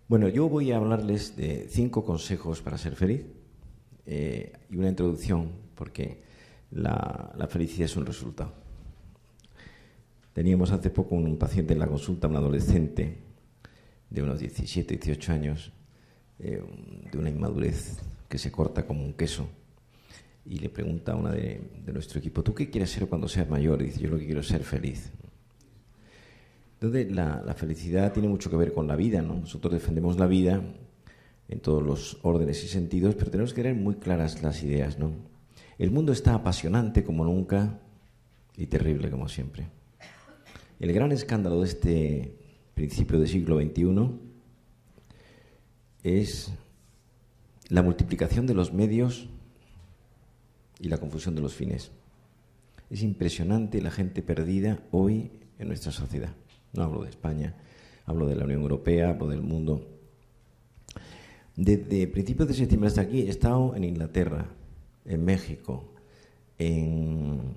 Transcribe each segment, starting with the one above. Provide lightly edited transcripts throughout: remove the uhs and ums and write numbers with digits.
Bueno, yo voy a hablarles de 5 consejos para ser feliz y una introducción, porque la felicidad es un resultado. Teníamos hace poco un paciente en la consulta, un adolescente de unos 17, 18 años, de una inmadurez que se corta como un queso, y le pregunta a una de nuestro equipo: ¿tú qué quieres ser cuando seas mayor? Y dice: yo lo que quiero es ser feliz. Entonces, la felicidad tiene mucho que ver con la vida, ¿no? Nosotros defendemos la vida en todos los órdenes y sentidos, pero tenemos que tener muy claras las ideas, ¿no? El mundo está apasionante como nunca y terrible como siempre. El gran escándalo de este principio del siglo XXI es la multiplicación de los medios y la confusión de los fines. Es impresionante la gente perdida hoy en nuestra sociedad. No hablo de España, hablo de la Unión Europea, hablo del mundo. Desde principios de septiembre hasta aquí he estado en Inglaterra, en México, en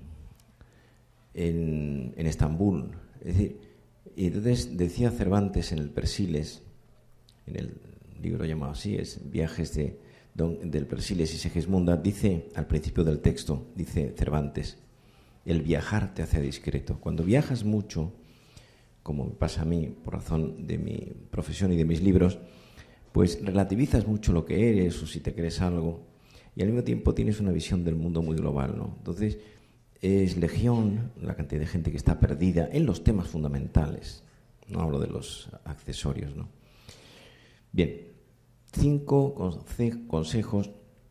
Estambul. Es decir, y entonces decía Cervantes en el Persiles, en el libro llamado así, es Viajes del Persiles y Segismunda, dice al principio del texto, dice Cervantes: el viajar te hace discreto. Cuando viajas mucho, como me pasa a mí por razón de mi profesión y de mis libros, pues relativizas mucho lo que eres o si te crees algo, y al mismo tiempo tienes una visión del mundo muy global, ¿no? Entonces es legión la cantidad de gente que está perdida en los temas fundamentales. No hablo de los accesorios, ¿no? Bien, 5 consejos,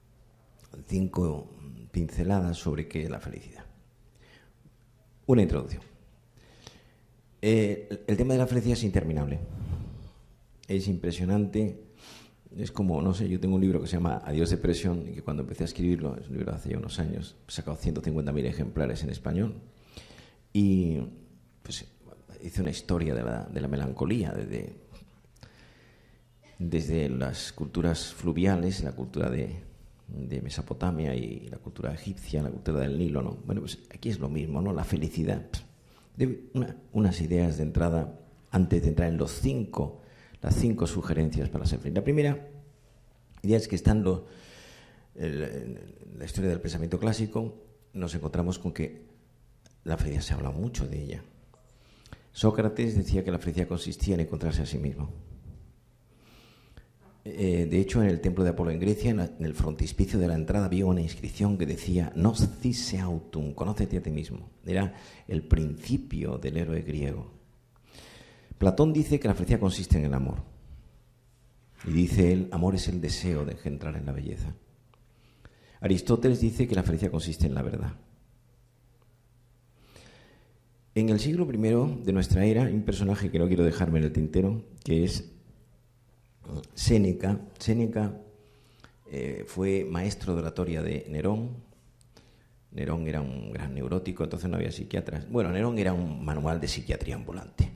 5 pinceladas sobre qué es la felicidad. Una introducción. El tema de la felicidad es interminable. Es impresionante. Es como, no sé, yo tengo un libro que se llama Adiós Depresión, y que cuando empecé a escribirlo, es un libro de hace ya unos años, he sacado 150.000 ejemplares en español, y pues hice una historia de la melancolía desde las culturas fluviales, la cultura de Mesopotamia y la cultura egipcia, la cultura del Nilo, ¿no? Bueno, pues aquí es lo mismo, ¿no? La felicidad. Unas ideas de entrada antes de entrar en las 5 sugerencias para ser feliz. La primera idea es que estando en la historia del pensamiento clásico nos encontramos con que la felicidad se habla mucho de ella. Sócrates decía que la felicidad consistía en encontrarse a sí mismo. De hecho, en el templo de Apolo en Grecia, en el frontispicio de la entrada, había una inscripción que decía: Gnosce autum, conócete a ti mismo. Era el principio del héroe griego. Platón dice que la felicidad consiste en el amor. Y dice él: amor es el deseo de engendrar en la belleza. Aristóteles dice que la felicidad consiste en la verdad. En el siglo I de nuestra era hay un personaje que no quiero dejarme en el tintero, que es Séneca. Séneca fue maestro de oratoria de Nerón. Nerón era un gran neurótico, entonces no había psiquiatras. Bueno, Nerón era un manual de psiquiatría ambulante.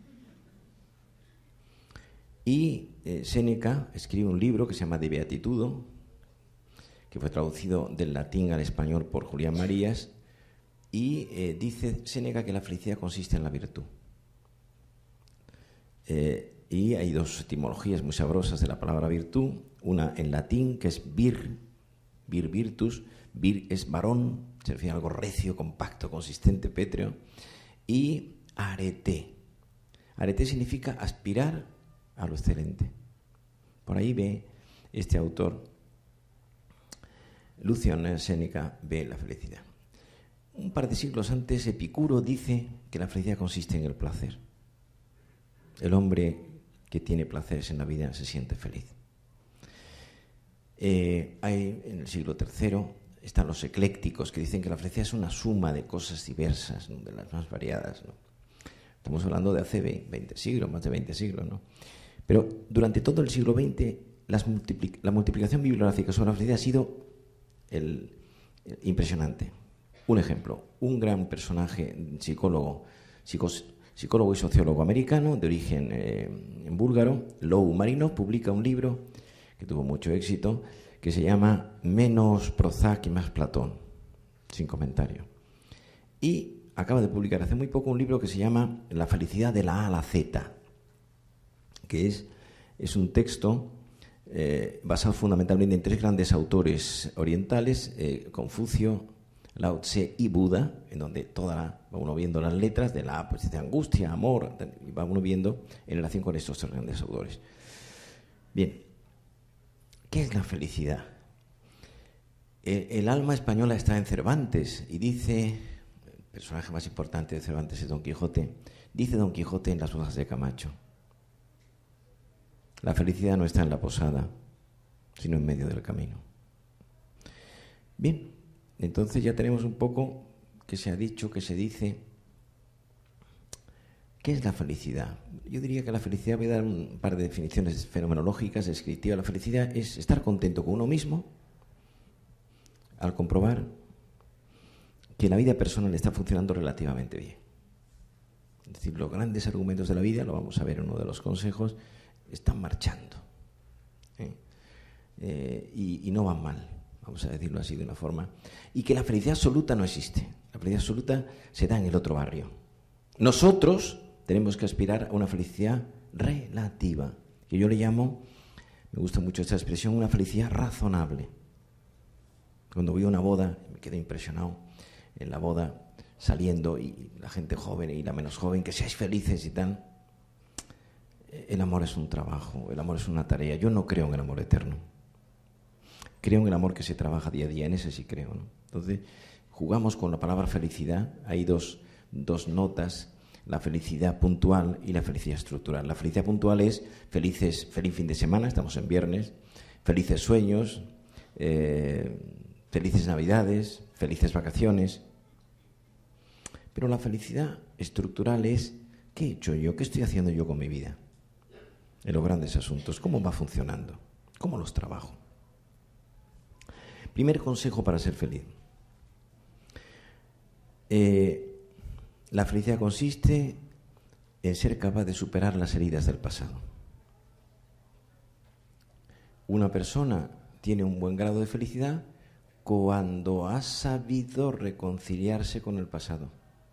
Y Séneca escribe un libro que se llama De Beatitudo, que fue traducido del latín al español por Julián Marías, y dice Séneca que la felicidad consiste en la virtud. Y hay 2 etimologías muy sabrosas de la palabra virtud, una en latín que es vir virtus, vir es varón, se refiere a algo recio, compacto, consistente, pétreo, y arete. Arete significa aspirar a lo excelente. Por ahí ve este autor, Lucian Séneca, ve la felicidad. Un par de siglos antes, Epicuro dice que la felicidad consiste en el placer. El hombre que tiene placeres en la vida se siente feliz. Hay en el siglo III están los eclécticos, que dicen que la felicidad es una suma de cosas diversas, ¿no?, de las más variadas, ¿no? Estamos hablando de hace 20 siglos, más de 20 siglos, ¿no? Pero durante todo el siglo XX la multiplicación bibliográfica sobre la felicidad ha sido impresionante. Un ejemplo, un gran personaje, psicólogo y sociólogo americano de origen búlgaro, Lou Marinov, publica un libro que tuvo mucho éxito, que se llama Menos Prozac y más Platón, sin comentario. Y acaba de publicar hace muy poco un libro que se llama La felicidad de la A a la Z, que es es un texto basado fundamentalmente en tres grandes autores orientales, Confucio, Lao Tse y Buda, en donde va uno viendo las letras de la pues, de angustia, amor, y va uno viendo en relación con estos tres grandes autores. Bien, ¿qué es la felicidad? El alma española está en Cervantes y dice, el personaje más importante de Cervantes es Don Quijote, dice Don Quijote en Las Bodas de Camacho: la felicidad no está en la posada, sino en medio del camino. Bien, entonces ya tenemos un poco que se ha dicho, que se dice. ¿Qué es la felicidad? Yo diría que la felicidad, voy a dar un par de definiciones fenomenológicas, descriptivas. La felicidad es estar contento con uno mismo al comprobar que la vida personal está funcionando relativamente bien. Es decir, los grandes argumentos de la vida, lo vamos a ver en uno de los consejos, están marchando. Y no van mal, vamos a decirlo así de una forma. Y que la felicidad absoluta no existe. La felicidad absoluta se da en el otro barrio. Nosotros tenemos que aspirar a una felicidad relativa, que yo le llamo, me gusta mucho esta expresión, una felicidad razonable. Cuando voy a una boda, me quedé impresionado en la boda, saliendo, y la gente joven y la menos joven, que seáis felices y tal. El amor es un trabajo, el amor es una tarea. Yo no creo en el amor eterno. Creo en el amor que se trabaja día a día, en ese sí creo, ¿no? Entonces, jugamos con la palabra felicidad. Hay dos notas, la felicidad puntual y la felicidad estructural. La felicidad puntual es feliz fin de semana, estamos en viernes, felices sueños, felices navidades, felices vacaciones. Pero la felicidad estructural es ¿qué he hecho yo? ¿Qué estoy haciendo yo con mi vida? En los grandes asuntos, ¿cómo va funcionando? ¿Cómo los trabajo? Primer consejo para ser feliz. La felicidad consiste en ser capaz de superar las heridas del pasado. Una persona tiene un buen grado de felicidad cuando ha sabido reconciliarse con el pasado.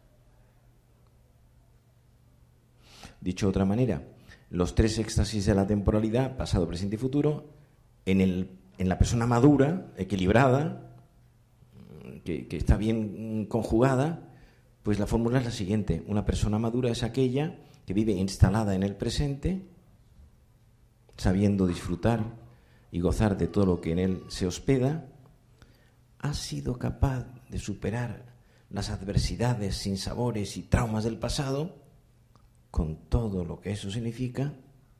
Dicho de otra manera, los tres éxtasis de la temporalidad, pasado, presente y futuro, en la persona madura, equilibrada, que está bien conjugada, pues la fórmula es la siguiente. Una persona madura es aquella que vive instalada en el presente, sabiendo disfrutar y gozar de todo lo que en él se hospeda, ha sido capaz de superar las adversidades, sinsabores y traumas del pasado, con todo lo que eso significa,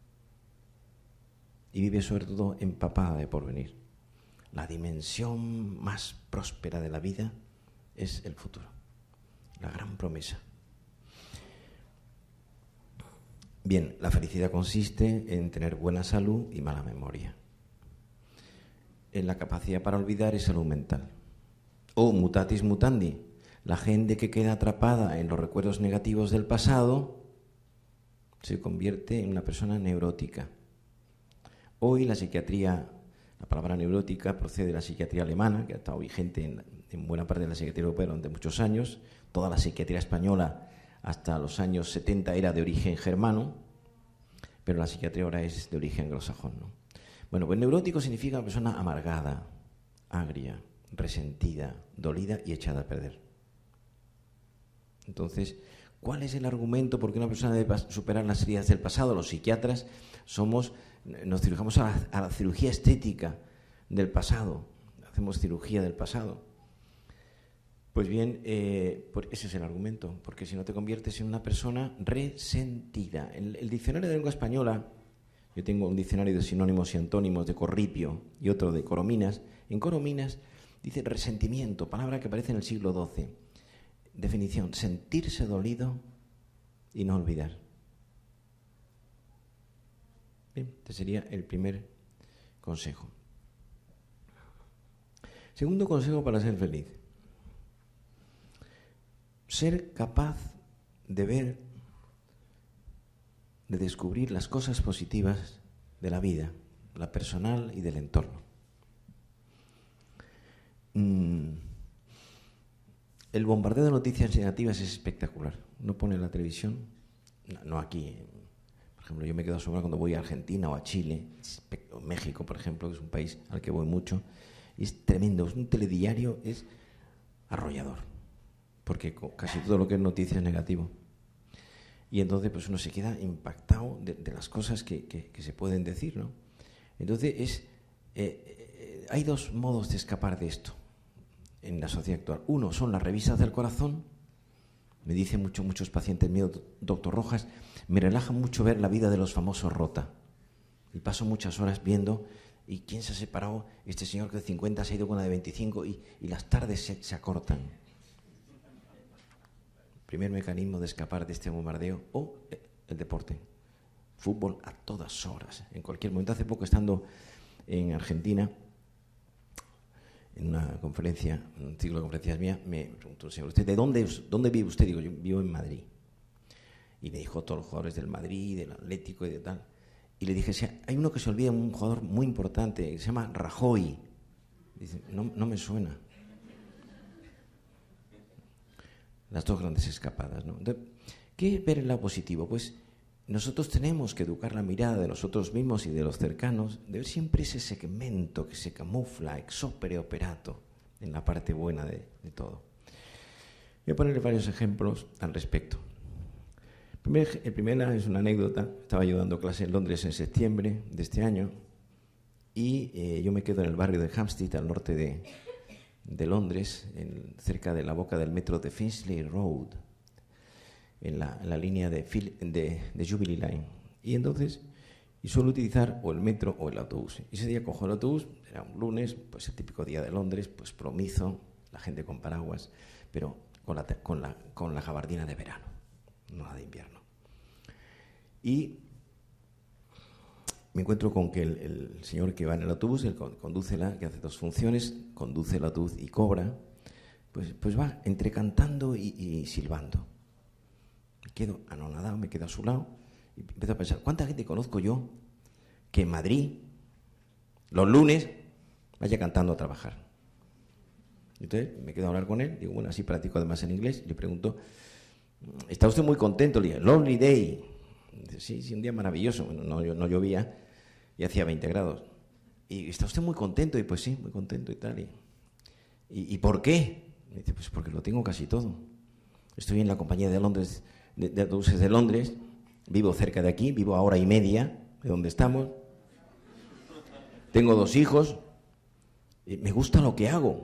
y vive sobre todo empapada de porvenir. La dimensión más próspera de la vida es el futuro, la gran promesa. Bien, la felicidad consiste en tener buena salud y mala memoria. En la capacidad para olvidar y salud mental. O mutatis mutandi, la gente que queda atrapada en los recuerdos negativos del pasado se convierte en una persona neurótica. Hoy la psiquiatría, la palabra neurótica procede de la psiquiatría alemana, que ha estado vigente en buena parte de la psiquiatría europea durante muchos años. Toda la psiquiatría española hasta los años 70 era de origen germano, pero la psiquiatría ahora es de origen anglosajón, ¿no? Bueno, pues neurótico significa una persona amargada, agria, resentida, dolida y echada a perder. Entonces, ¿cuál es el argumento por qué una persona debe superar las heridas del pasado? Los psiquiatras nos dirigimos a la cirugía estética del pasado, hacemos cirugía del pasado. Pues bien, ese es el argumento, porque si no te conviertes en una persona resentida. El diccionario de lengua española, yo tengo un diccionario de sinónimos y antónimos de Corripio y otro de Corominas. En Corominas dice resentimiento, palabra que aparece en el siglo XII. Definición: sentirse dolido y no olvidar. Bien, este sería el primer consejo. Segundo consejo para ser feliz: ser capaz de ver, de descubrir las cosas positivas de la vida, la personal y del entorno. El bombardeo de noticias negativas es espectacular. Uno pone la televisión, no aquí, por ejemplo, yo me quedo asombrado cuando voy a Argentina o a Chile, o México, por ejemplo, que es un país al que voy mucho, y es tremendo, es un telediario, es arrollador, porque casi todo lo que es noticia es negativo. Y entonces pues uno se queda impactado de las cosas que se pueden decir, ¿no? Entonces hay dos modos de escapar de esto en la sociedad actual. Uno son las revistas del corazón. Me dicen muchos pacientes míos, doctor Rojas, me relaja mucho ver la vida de los famosos rota. Y paso muchas horas viendo, ¿y quién se ha separado? Este señor que de 50 se ha ido con una de 25 y las tardes se acortan. Primer mecanismo de escapar de este bombardeo, o el deporte. Fútbol a todas horas, en cualquier momento. Hace poco, estando en Argentina, en una conferencia, un ciclo de conferencias mía, me preguntó, señor, ¿usted de dónde vive usted? Digo, yo vivo en Madrid. Y me dijo todos los jugadores del Madrid, del Atlético y de tal. Y le dije, hay uno que se olvida, un jugador muy importante, que se llama Rajoy. Dice, no me suena. Las dos grandes escapadas, ¿no? Entonces, ¿qué ver el lado positivo? Pues nosotros tenemos que educar la mirada de nosotros mismos y de los cercanos, de ver siempre ese segmento que se camufla ex opere operato en la parte buena de todo. Voy a ponerle varios ejemplos al respecto. El primero es una anécdota. Estaba yo dando clase en Londres en septiembre de este año y yo me quedo en el barrio de Hampstead, al norte de Londres, cerca de la boca del metro de Finchley Road, en la línea de Jubilee Line. Y entonces suelo utilizar o el metro o el autobús. Y ese día cojo el autobús, era un lunes, pues el típico día de Londres, pues plomizo, la gente con paraguas, pero con la gabardina de verano, no la de invierno. Y me encuentro con que el señor que va en el autobús, el que hace dos funciones, conduce el autobús y cobra, pues va entre cantando y silbando. Me quedo anonadado, me quedo a su lado y empiezo a pensar, ¿cuánta gente conozco yo que en Madrid, los lunes, vaya cantando a trabajar? Entonces me quedo a hablar con él, digo, bueno, así practico además en inglés, y le pregunto, ¿está usted muy contento? Le digo, lovely day. Dice, sí, un día maravilloso. Bueno, no llovía y hacía 20 grados. ¿Y está usted muy contento? Y pues sí, muy contento y tal. ¿Y por qué? Me dice, pues porque lo tengo casi todo. Estoy en la compañía de Londres, de autobuses de Londres, vivo cerca de aquí, vivo a hora y media de donde estamos, tengo 2 hijos, y me gusta lo que hago.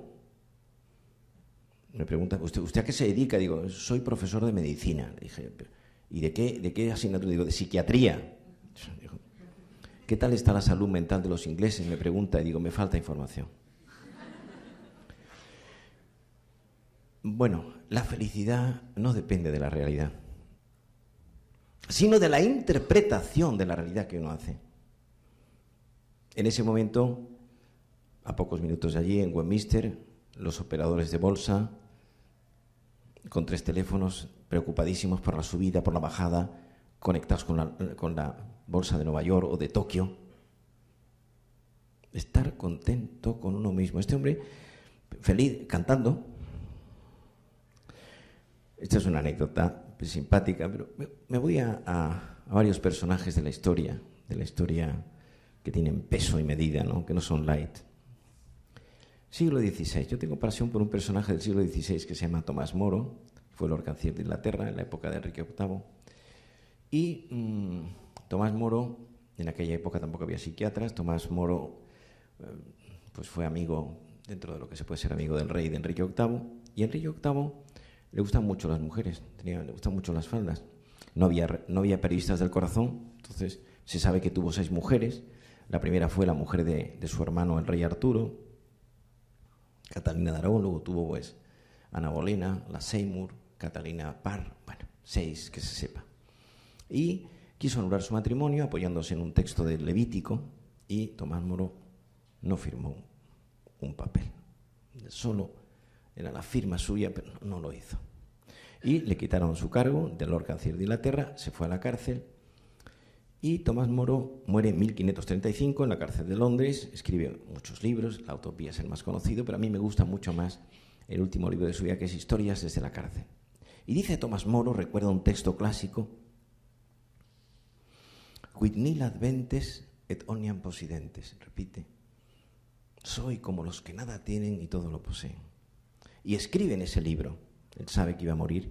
Me pregunta, ¿usted a qué se dedica? Digo, soy profesor de medicina. Le dije, ¿y de qué asignatura? Digo, de psiquiatría. Digo, ¿qué tal está la salud mental de los ingleses? Me pregunta, y digo, me falta información. Bueno, la felicidad no depende de la realidad, sino de la interpretación de la realidad que uno hace. En ese momento, a pocos minutos de allí, en Westminster, los operadores de bolsa, con 3 teléfonos, preocupadísimos por la subida, por la bajada, conectados con la bolsa de Nueva York o de Tokio. Estar contento con uno mismo. Este hombre, feliz, cantando. Esta es una anécdota simpática, pero me voy a varios personajes de la historia que tienen peso y medida, ¿no? Que no son light. Siglo XVI. Yo tengo pasión por un personaje del siglo XVI que se llama Tomás Moro. Fue Lord Canciller de Inglaterra en la época de Enrique VIII. Y Tomás Moro, en aquella época tampoco había psiquiatras. Tomás Moro pues fue amigo, dentro de lo que se puede ser amigo del rey de Enrique VIII. Y a Enrique VIII le gustan mucho las mujeres, le gustan mucho las faldas. No había periodistas del corazón, entonces se sabe que tuvo 6 mujeres. La primera fue la mujer de su hermano, el rey Arturo, Catalina de Aragón. Luego tuvo pues Ana Bolena, la Seymour, Catalina Parr, bueno, 6 que se sepa. Y quiso anular su matrimonio apoyándose en un texto del Levítico, y Tomás Moro no firmó un papel. Solo era la firma suya, pero no lo hizo. Y le quitaron su cargo de Lord Canciller de Inglaterra, se fue a la cárcel, y Tomás Moro muere en 1535 en la cárcel de Londres. Escribe muchos libros, La Utopía es el más conocido, pero a mí me gusta mucho más el último libro de su vida, que es Historias desde la cárcel. Y dice Tomás Moro, recuerda un texto clásico, Quid nil adventes et omnium possidentes. Repite. Soy como los que nada tienen y todo lo poseen. Y escribe en ese libro. Él sabe que iba a morir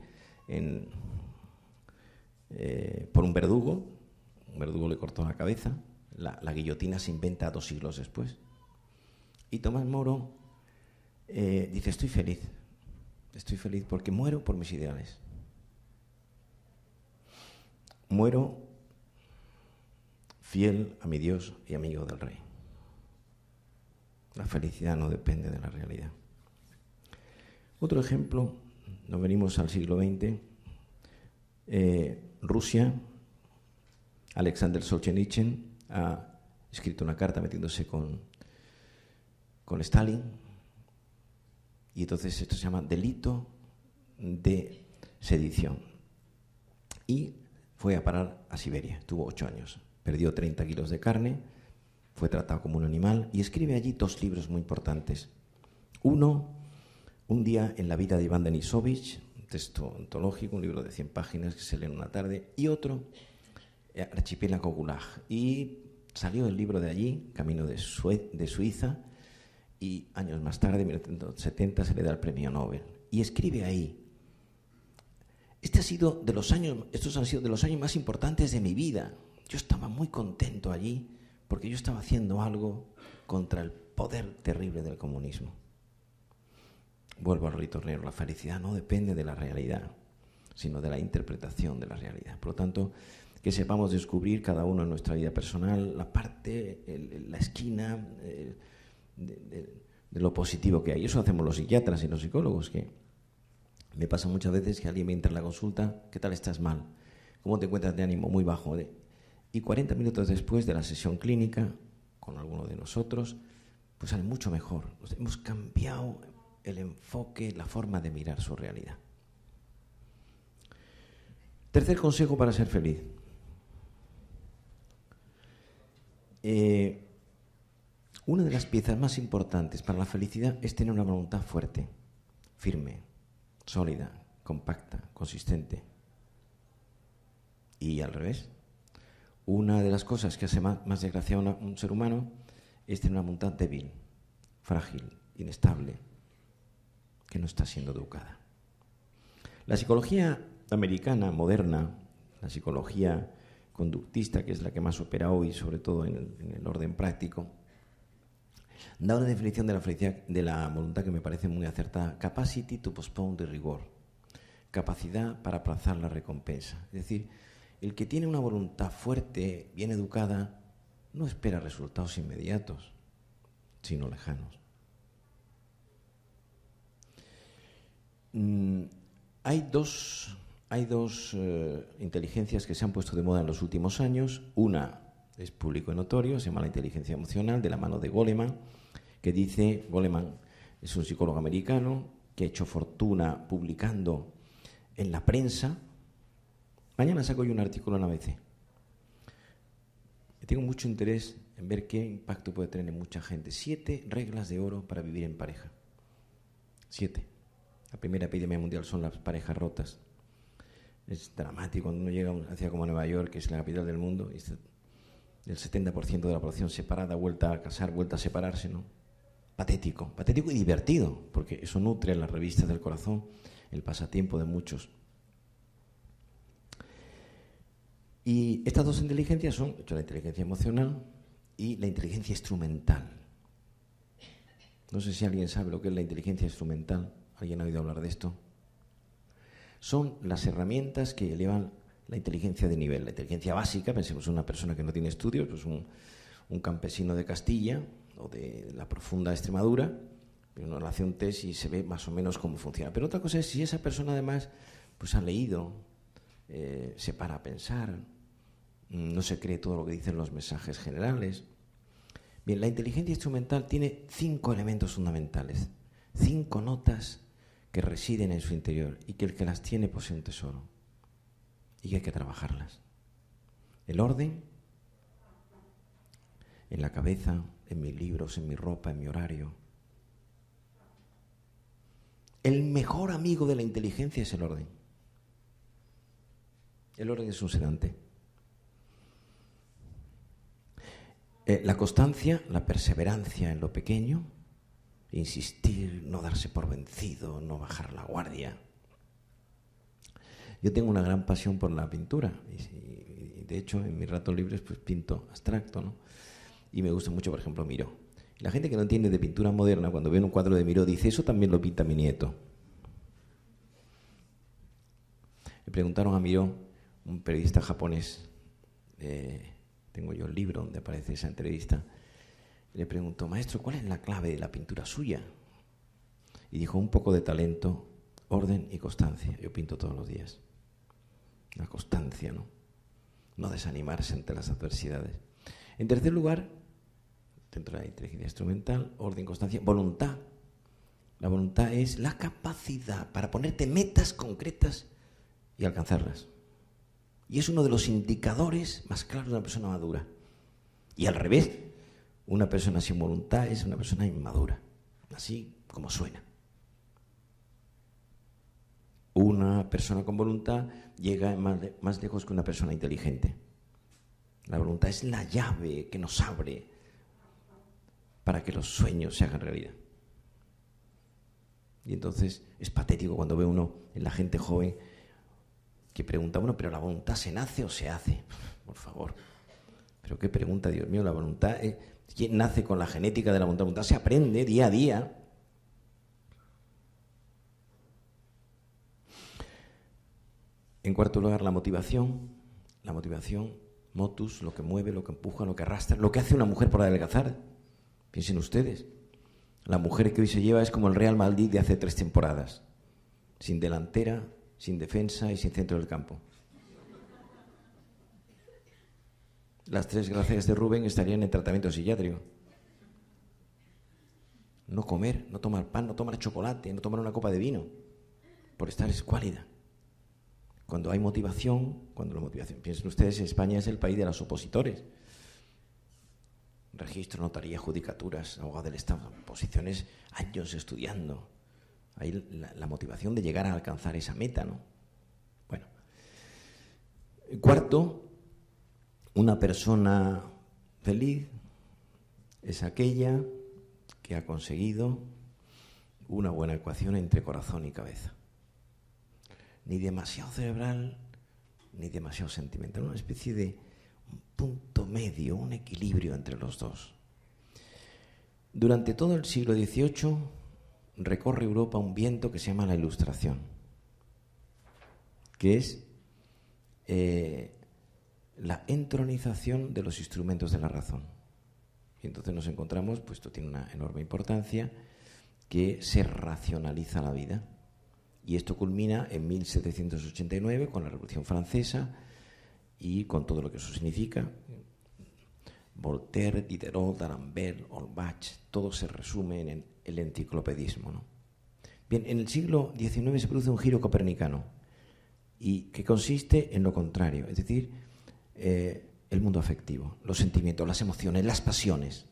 por un verdugo. Un verdugo le cortó la cabeza. La guillotina se inventa 2 siglos después. Y Tomás Moro dice, estoy feliz porque muero por mis ideales. Muero fiel a mi Dios y amigo del Rey. La felicidad no depende de la realidad. Otro ejemplo, nos venimos al siglo XX, Rusia, Alexander Solzhenitsyn ha escrito una carta metiéndose con Stalin, y entonces esto se llama delito de sedición. Y fue a parar a Siberia, tuvo 8 años, perdió 30 kilos de carne, fue tratado como un animal y escribe allí 2 libros muy importantes. Uno, Un día en la vida de Iván Denisovich, un texto ontológico, un libro de 100 páginas que se lee en una tarde, y otro, Archipiélago Gulag. Y salió el libro de allí, Camino de Suiza, y años más tarde, en 1970, se le da el premio Nobel. Y escribe ahí, estos han sido de los años más importantes de mi vida. Yo estaba muy contento allí porque yo estaba haciendo algo contra el poder terrible del comunismo. Vuelvo al ritornero, la felicidad no depende de la realidad, sino de la interpretación de la realidad. Por lo tanto, que sepamos descubrir cada uno en nuestra vida personal la parte, la esquina de lo positivo que hay. Eso hacemos los psiquiatras y los psicólogos, que me pasa muchas veces que alguien me entra en la consulta, ¿qué tal estás mal? ¿Cómo te encuentras de ánimo? Muy bajo. Y 40 minutos después de la sesión clínica, con alguno de nosotros, pues sale mucho mejor. Hemos cambiado el enfoque, la forma de mirar su realidad. Tercer consejo para ser feliz. Una de las piezas más importantes para la felicidad es tener una voluntad fuerte, firme, sólida, compacta, consistente. Y al revés, una de las cosas que hace más desgraciado a un ser humano es tener una voluntad débil, frágil, inestable, que no está siendo educada. La psicología americana moderna, la psicología conductista, que es la que más opera hoy, sobre todo en el orden práctico, da una definición de la felicidad, de la voluntad, que me parece muy acertada: capacity to postpone the reward, capacidad para aplazar la recompensa. Es decir, el que tiene una voluntad fuerte, bien educada, no espera resultados inmediatos, sino lejanos. Hay dos inteligencias que se han puesto de moda en los últimos años. Una es público y notorio, se llama la inteligencia emocional, de la mano de Goleman, que dice, Goleman es un psicólogo americano que ha hecho fortuna publicando en la prensa. Mañana saco yo un artículo en ABC. Tengo mucho interés en ver qué impacto puede tener en mucha gente. 7 reglas de oro para vivir en pareja. 7. La primera epidemia mundial son las parejas rotas. Es dramático cuando uno llega a una ciudad como Nueva York, que es la capital del mundo, y el 70% de la población separada, vuelta a casar, vuelta a separarse, ¿no? Patético y divertido, porque eso nutre las revistas del corazón, el pasatiempo de muchos. Y estas dos inteligencias son la inteligencia emocional y la inteligencia instrumental. No sé si alguien sabe lo que es la inteligencia instrumental. ¿Alguien ha oído hablar de esto? Son las herramientas que elevan la inteligencia de nivel. La inteligencia básica, pensemos en una persona que no tiene estudios, pues un campesino de Castilla o de la profunda Extremadura, pero uno le hace un test y se ve más o menos cómo funciona. Pero otra cosa es si esa persona además pues ha leído, se para a pensar, no se cree todo lo que dicen los mensajes generales. Bien, la inteligencia instrumental tiene 5 elementos fundamentales, 5 notas que residen en su interior y que el que las tiene posee un tesoro y que hay que trabajarlas. El orden, en la cabeza, en mis libros, en mi ropa, en mi horario. El mejor amigo de la inteligencia es el orden. El orden es un sedante. La constancia, la perseverancia en lo pequeño, insistir, no darse por vencido, no bajar la guardia. Yo tengo una gran pasión por la pintura y de hecho en mis ratos libres pues pinto abstracto, ¿no? Y me gusta mucho, por ejemplo, Miró. Y la gente que no entiende de pintura moderna, cuando ve un cuadro de Miró, dice, eso también lo pinta mi nieto. Le preguntaron a Miró, un periodista japonés, tengo yo el libro donde aparece esa entrevista, le preguntó, maestro, ¿cuál es la clave de la pintura suya? Y dijo, un poco de talento, orden y constancia. Yo pinto todos los días. La constancia, ¿no? No desanimarse ante las adversidades. En tercer lugar, dentro de la inteligencia instrumental, orden, constancia, voluntad. La voluntad es la capacidad para ponerte metas concretas y alcanzarlas. Y es uno de los indicadores más claros de una persona madura. Y al revés, una persona sin voluntad es una persona inmadura, así como suena. Una persona con voluntad llega más lejos que una persona inteligente. La voluntad es la llave que nos abre para que los sueños se hagan realidad. Y entonces es patético cuando ve uno en la gente joven que pregunta, bueno, pero ¿la voluntad se nace o se hace? Por favor. Pero qué pregunta, Dios mío, la voluntad, ¿quién nace con la genética de la voluntad? La voluntad se aprende día a día. En cuarto lugar, la motivación, motus, lo que mueve, lo que empuja, lo que arrastra, lo que hace una mujer por adelgazar. Piensen ustedes, la mujer que hoy se lleva es como el Real Madrid de hace 3 temporadas, sin delantera, sin defensa y sin centro del campo. Las 3 gracias de Rubén estarían en tratamiento psiquiátrico. No comer, no tomar pan, no tomar chocolate, no tomar una copa de vino, por estar escuálida. Cuando hay motivación, piensen ustedes, España es el país de los opositores. Registro, notaría, judicaturas, abogado del Estado, posiciones, años estudiando. Hay la motivación de llegar a alcanzar esa meta, ¿no? Bueno. Cuarto, una persona feliz es aquella que ha conseguido una buena ecuación entre corazón y cabeza. Ni demasiado cerebral, ni demasiado sentimental. Una especie de un punto medio, un equilibrio entre los dos. Durante todo el siglo XVIII recorre Europa un viento que se llama la Ilustración, que es la entronización de los instrumentos de la razón. Y entonces nos encontramos, pues esto tiene una enorme importancia, que se racionaliza la vida. Y esto culmina en 1789 con la Revolución Francesa y con todo lo que eso significa. Voltaire, Diderot, D'Alembert, Holbach, todo se resume en el enciclopedismo, ¿no? Bien, en el siglo XIX se produce un giro copernicano y que consiste en lo contrario, es decir, el mundo afectivo, los sentimientos, las emociones, las pasiones.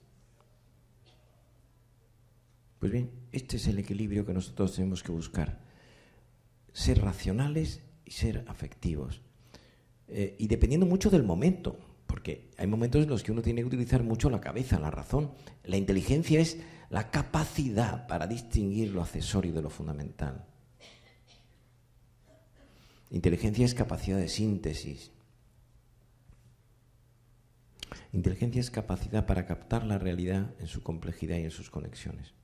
Pues bien, este es el equilibrio que nosotros tenemos que buscar. Ser racionales y ser afectivos. Y dependiendo mucho del momento, porque hay momentos en los que uno tiene que utilizar mucho la cabeza, la razón. La inteligencia es la capacidad para distinguir lo accesorio de lo fundamental. Inteligencia es capacidad de síntesis. Inteligencia es capacidad para captar la realidad en su complejidad y en sus conexiones.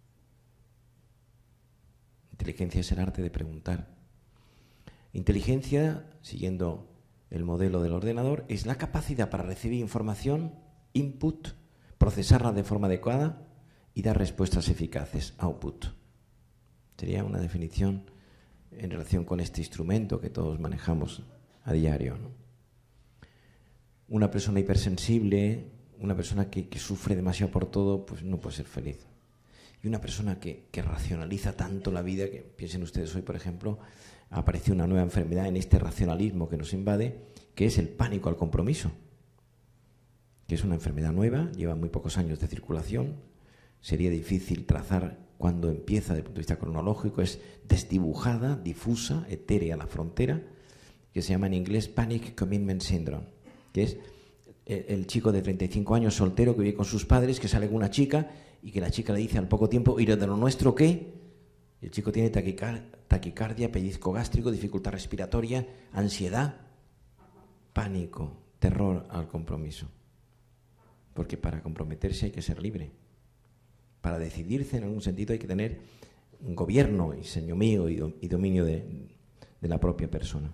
Inteligencia es el arte de preguntar. Inteligencia, siguiendo el modelo del ordenador, es la capacidad para recibir información, input, procesarla de forma adecuada y dar respuestas eficaces, output. Sería una definición en relación con este instrumento que todos manejamos a diario, ¿no? Una persona hipersensible, una persona que sufre demasiado por todo, pues no puede ser feliz. Y una persona que racionaliza tanto la vida, que piensen ustedes hoy, por ejemplo, ha aparecido una nueva enfermedad en este racionalismo que nos invade, que es el pánico al compromiso, que es una enfermedad nueva, lleva muy pocos años de circulación, sería difícil trazar cuándo empieza desde el punto de vista cronológico, es desdibujada, difusa, etérea la frontera, que se llama en inglés Panic Commitment Syndrome, que es el chico de 35 años soltero que vive con sus padres, que sale con una chica y que la chica le dice al poco tiempo, ¿y de lo nuestro qué? Y el chico tiene taquicardia, pellizco gástrico, dificultad respiratoria, ansiedad, pánico, terror al compromiso. Porque para comprometerse hay que ser libre. Para decidirse en algún sentido hay que tener un gobierno y señorío y dominio de la propia persona.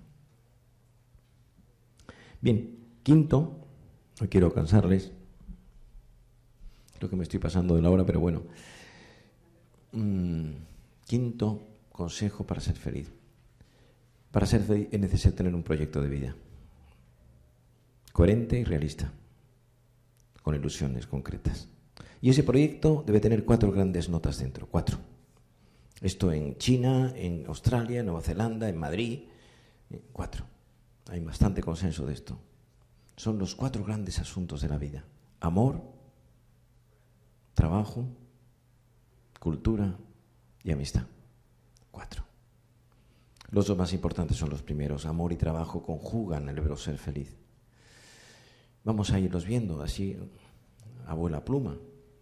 Bien, quinto, no quiero cansarles, creo que me estoy pasando de la hora, pero bueno. Quinto consejo para ser feliz. Para ser feliz es necesario tener un proyecto de vida coherente y realista, con ilusiones concretas. Y ese proyecto debe tener 4 grandes notas dentro, 4. Esto en China, en Australia, en Nueva Zelanda, en Madrid, 4. Hay bastante consenso de esto. Son los 4 grandes asuntos de la vida: amor, trabajo, cultura y amistad. 4. Los 2 más importantes son los primeros. Amor y trabajo conjugan el verbo ser feliz. Vamos a irlos viendo así, abuela pluma.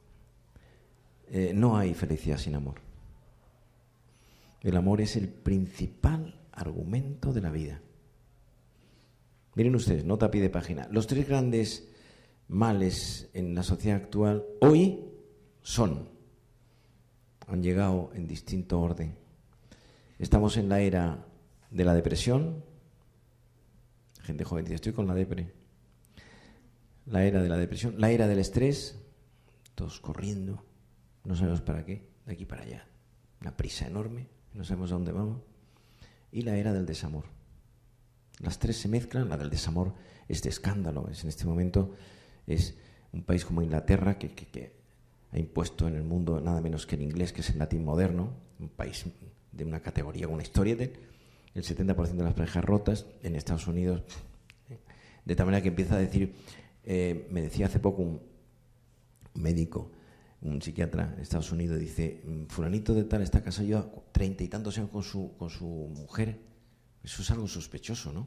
No hay felicidad sin amor. El amor es el principal argumento de la vida. Miren ustedes, nota a pie de página. Los 3 grandes males en la sociedad actual hoy han llegado en distinto orden. Estamos en la era de la depresión. Gente joven dice, estoy con la depre. La era de la depresión, la era del estrés, todos corriendo, no sabemos para qué, de aquí para allá, una prisa enorme, no sabemos a dónde vamos, y la era del desamor. Las 3 se mezclan. La del desamor es de escándalo. En este momento es un país como Inglaterra que ha impuesto en el mundo nada menos que el inglés, que es el latín moderno, un país de una categoría, una historia del 70% de las parejas rotas. En Estados Unidos, de tal manera que empieza a decir, me decía hace poco un médico, un psiquiatra en Estados Unidos, dice, fulanito de tal está casado ya 30 y tantos años con su mujer. Eso es algo sospechoso, ¿no?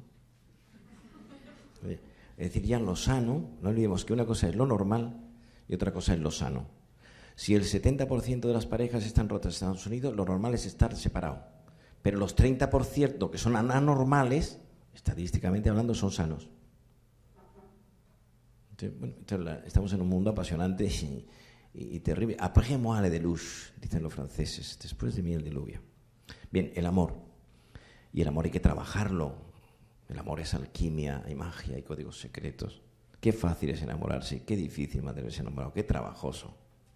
Es decir, ya en lo sano, no olvidemos que una cosa es lo normal y otra cosa es lo sano. Si el 70% de las parejas están rotas en Estados Unidos, lo normal es estar separado. Pero los 30% que son anormales, estadísticamente hablando, son sanos. Entonces, bueno, estamos en un mundo apasionante y terrible. Après-moi le déluge, dicen los franceses, después de mí el diluvio. Bien, el amor. Y el amor hay que trabajarlo. El amor es alquimia, hay magia, hay códigos secretos. Qué fácil es enamorarse, qué difícil mantenerse enamorado, qué trabajoso.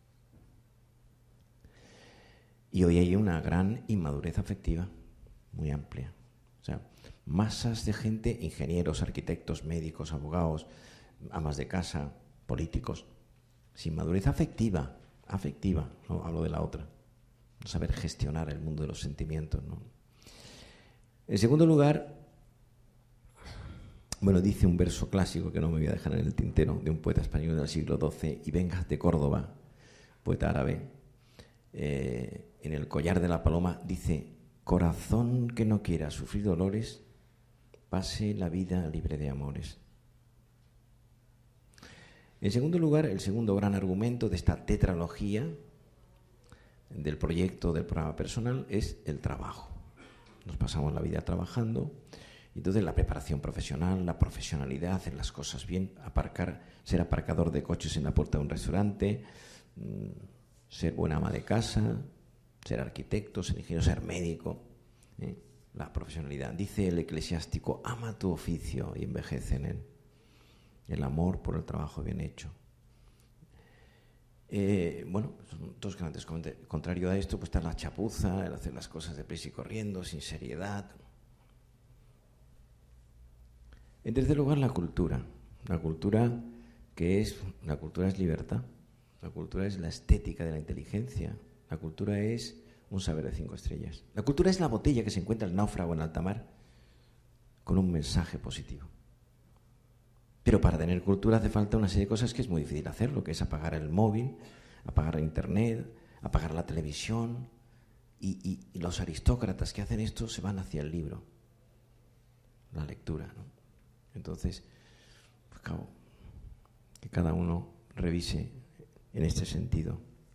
Y hoy hay una gran inmadurez afectiva, muy amplia. O sea, masas de gente, ingenieros, arquitectos, médicos, abogados, amas de casa, políticos, sin madurez afectiva, no hablo de la otra. No saber gestionar el mundo de los sentimientos, ¿no? En segundo lugar, bueno, dice un verso clásico que no me voy a dejar en el tintero, de un poeta español del siglo XII, y vengas de Córdoba, poeta árabe, en el collar de la paloma, dice, corazón que no quiera sufrir dolores, pase la vida libre de amores. En segundo lugar, el segundo gran argumento de esta tetralogía del proyecto del programa personal es el trabajo. Nos pasamos la vida trabajando, y entonces la preparación profesional, la profesionalidad, hacer las cosas bien, ser aparcador de coches en la puerta de un restaurante, ser buena ama de casa, ser arquitecto, ser ingeniero, ser médico, la profesionalidad. Dice el eclesiástico, ama tu oficio y envejece en él. El amor por el trabajo bien hecho. Bueno, son 2 grandes. Contrario a esto, pues está la chapuza, el hacer las cosas deprisa y corriendo, sin seriedad. En tercer lugar, la cultura. La cultura es libertad. La cultura es la estética de la inteligencia. La cultura es un saber de 5 estrellas. La cultura es la botella que se encuentra el náufrago en alta mar con un mensaje positivo. Pero para tener cultura hace falta una serie de cosas que es muy difícil hacerlo, que es apagar el móvil, apagar la internet, apagar la televisión. Y los aristócratas que hacen esto se van hacia el libro, la lectura, ¿no? Entonces, pues claro, cada uno revise en este sentido.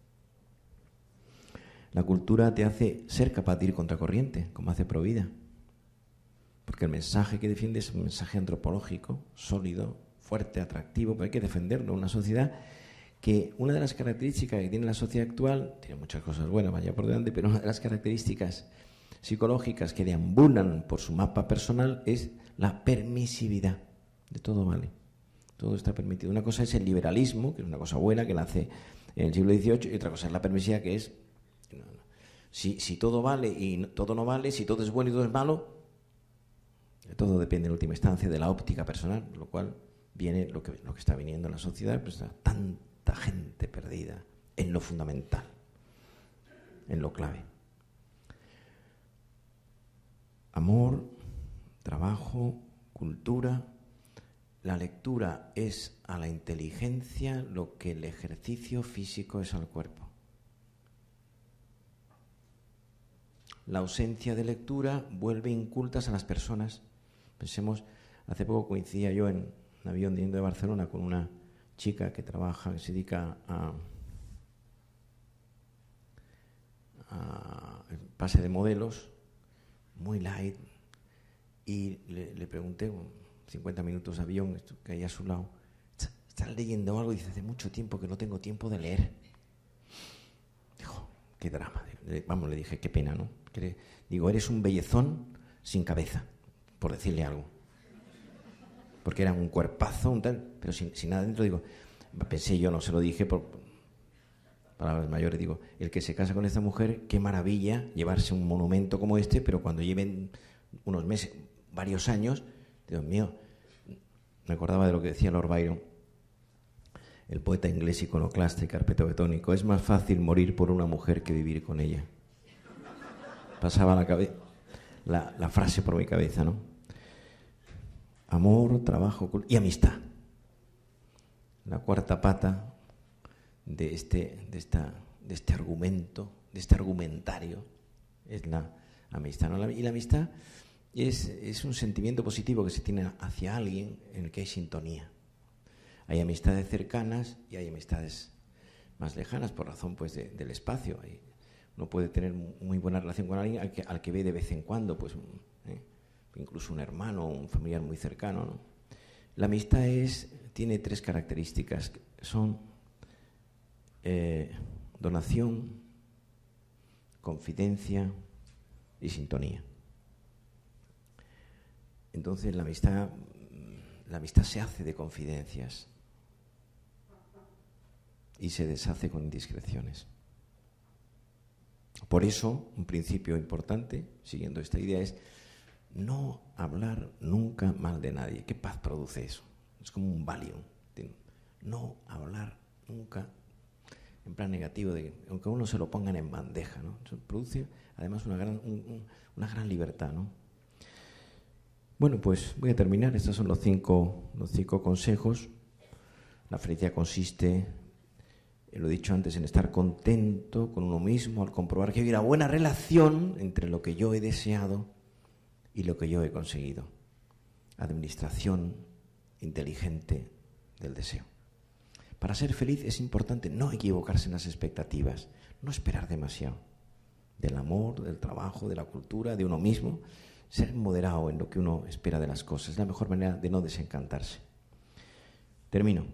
La cultura te hace ser capaz de ir contracorriente, como hace Provida, porque el mensaje que defiende es un mensaje antropológico, sólido, fuerte, atractivo, pero hay que defenderlo. Una sociedad que, una de las características que tiene la sociedad actual, tiene muchas cosas buenas, vaya por delante, pero una de las características psicológicas que deambulan por su mapa personal es la permisividad. De todo vale, todo está permitido. Una cosa es el liberalismo, que es una cosa buena, que nace en el siglo XVIII, y otra cosa es la permisividad, que es si todo vale y todo no vale, si todo es bueno y todo es malo, todo depende en última instancia de la óptica personal, lo cual viene lo que está viniendo en la sociedad, pues tanta gente perdida en lo fundamental, en lo clave. Amor, trabajo, cultura. La lectura es a la inteligencia lo que el ejercicio físico es al cuerpo. La ausencia de lectura vuelve incultas a las personas. Pensemos, hace poco coincidía yo en un avión yendo de Barcelona con una chica que trabaja, que se dedica a pase de modelos, muy light, y le pregunté, 50 minutos de avión, que hay a su lado, ¿estás leyendo algo? Y dice, hace mucho tiempo que no tengo tiempo de leer. Dijo, qué drama. Vamos, le dije, qué pena, ¿no? Digo, eres un bellezón sin cabeza, por decirle algo. Porque era un cuerpazo, un tal, pero sin nada dentro. Digo, pensé yo, no se lo dije por palabras mayores, digo, el que se casa con esta mujer, qué maravilla llevarse un monumento como este, pero cuando lleven unos meses, varios años, Dios mío, me acordaba de lo que decía Lord Byron, el poeta inglés iconoclasta y carpetobetónico, es más fácil morir por una mujer que vivir con ella. Pasaba la frase por mi cabeza, ¿no? Amor, trabajo y amistad. La cuarta pata de este argumento, de este argumentario, es la amistad, ¿no? Y la amistad es un sentimiento positivo que se tiene hacia alguien en el que hay sintonía. Hay amistades cercanas y hay amistades más lejanas por razón pues del espacio. Uno puede tener muy buena relación con alguien al que ve de vez en cuando, pues incluso un hermano o un familiar muy cercano, ¿no? La amistad tiene tres características, son donación, confidencia y sintonía. Entonces la amistad se hace de confidencias y se deshace con indiscreciones. Por eso, un principio importante, siguiendo esta idea, es no hablar nunca mal de nadie. ¿Qué paz produce eso? Es como un Valium. No hablar nunca en plan negativo, aunque uno se lo pongan en bandeja, ¿no? Eso produce además una gran libertad, ¿no? Bueno, pues voy a terminar. Estos son los cinco consejos. La felicidad consiste, lo he dicho antes, en estar contento con uno mismo al comprobar que hay una buena relación entre lo que yo he deseado y lo que yo he conseguido. Administración inteligente del deseo. Para ser feliz es importante no equivocarse en las expectativas, no esperar demasiado. Del amor, del trabajo, de la cultura, de uno mismo. Ser moderado en lo que uno espera de las cosas. Es la mejor manera de no desencantarse. Termino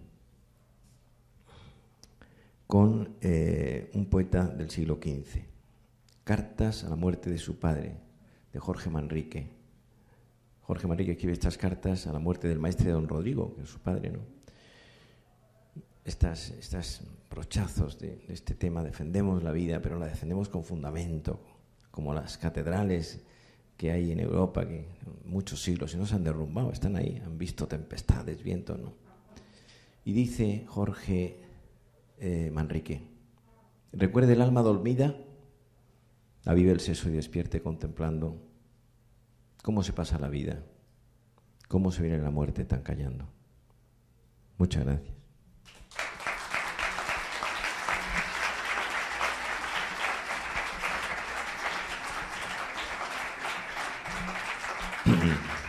con un poeta del siglo XV. Cartas a la muerte de su padre, de Jorge Manrique. Jorge Manrique escribe estas cartas a la muerte del maestre de don Rodrigo, que es su padre, ¿no? Estas brochazos de este tema, defendemos la vida, pero la defendemos con fundamento, como las catedrales que hay en Europa, que muchos siglos y no se han derrumbado, están ahí, han visto tempestades, vientos, ¿no? Y dice Jorge Manrique, recuerde el alma dormida, avive el seso y despierte contemplando cómo se pasa la vida, cómo se viene la muerte tan callando. Muchas gracias. Mm-hmm.